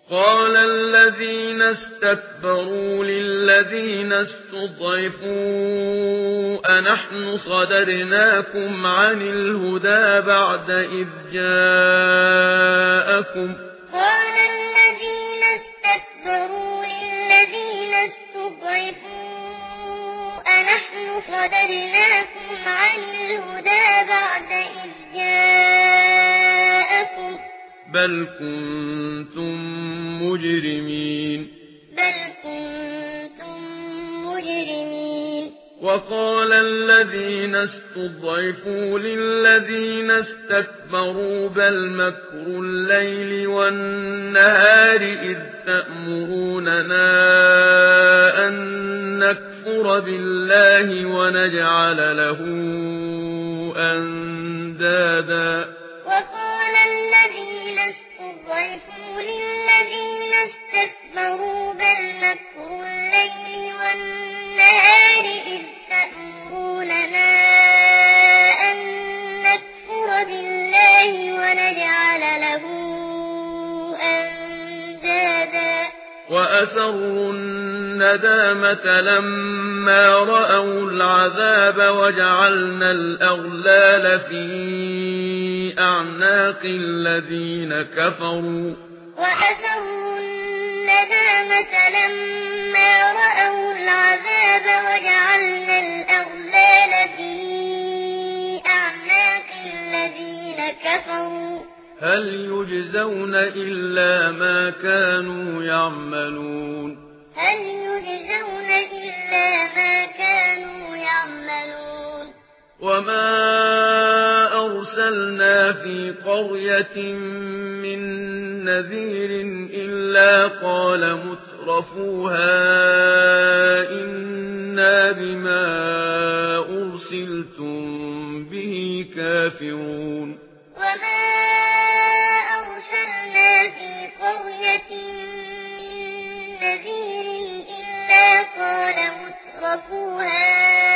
قال الذين استكبروا للذين استضعفوا أنحن صددناكم عن الهدى بعد إذ جاءكم قال الذين استكبروا للذين استضعفوا أنحن صددناكم عن الهدى بعد إذ جاءكم بل كنتم مجرمين وقال الذين استضعفوا للذين استكبروا بل مكر الليل والنهار إذ تأمروننا أن نكفر بالله ونجعل له أندادا وقال الذين استضعفوا للذين استكبروا بل مكر الليل والنهار إذ تأمروننا أن نكفر بالله ونجعل له أندادا وأسروا الندامة لما رأوا العذاب وجعلنا الأغلال في أعناق الذين كفروا وأسروا الندامة لما رأوا العذاب وجعلنا الأغلال في أعناق الذين كفروا هل يجزون إلا ما كانوا يعملون وما أرسلنا في قرية من نذير إلا قال مترفوها إنا بما أرسلتم به كافرون وما أرسلنا في قرية من نذير إلا قال مترفوها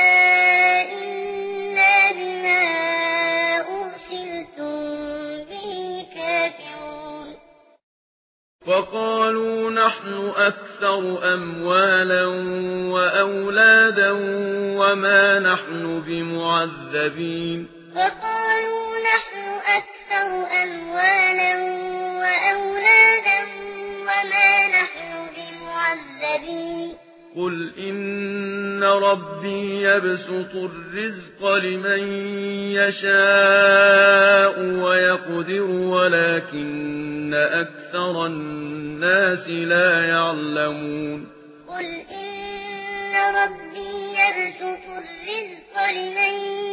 إنا بما أرسلتم به كافرون وقالوا نحن أكثر أموالا وأولادا وما نحن بمعذبين وقالوا نحن أكثر أموالا وأولادا وما نحن بمعذبين قل إن ربي يبسط الرزق لمن يشاء ويقدر ولكن أكثر الناس لا يعلمون قل إن ربي يبسط الرزق لمن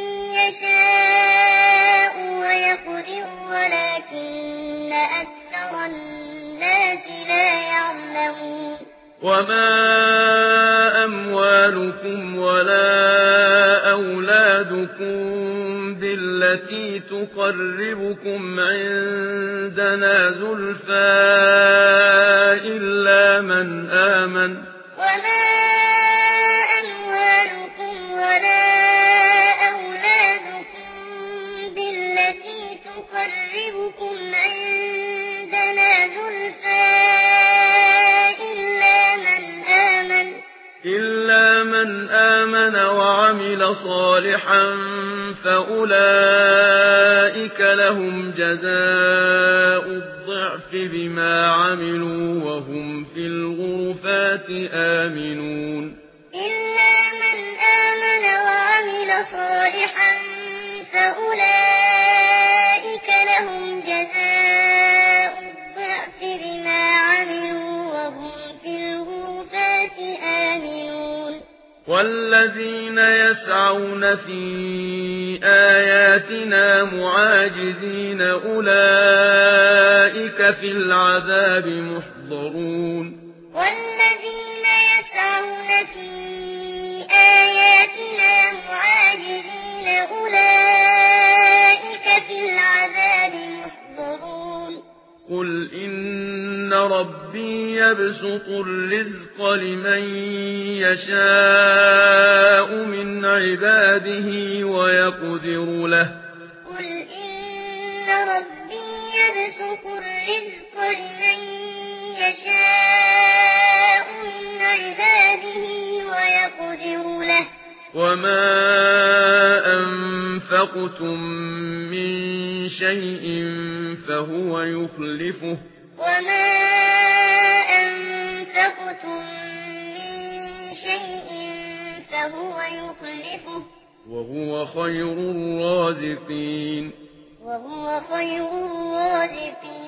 يشاء ويقدر ولكن أكثر الناس لا يعلمون وما أموالكم ولا أولادكم بالتي تقربكم عندنا زلفى إلا من آمن وما أموالكم ولا أولادكم بالتي تقربكم عندنا زلفى إلا من آمن وعمل صالحا فأولئك لهم جزاء الضعف بما عملوا وهم في الغرفات آمنون إلا من آمن وعمل صالحا فأولئك لهم جزاء الضعف بما عملوا وهم في الغرفات آمنون والذين يسعون في آياتنا معاجزين أولئك في العذاب محضرون والذين يسعون في آياتنا معاجزين أولئك في العذاب محضرون قل إن ربي يبسط الرزق لمن يشاء من عباده ويقدر له قل إن ربي يبسط الرزق لمن وما أنفقتم من شيء فهو يخلفه وما أنفقتم من شيء فهو يخلفه وهو خير الرازقين وهو خير الرازقين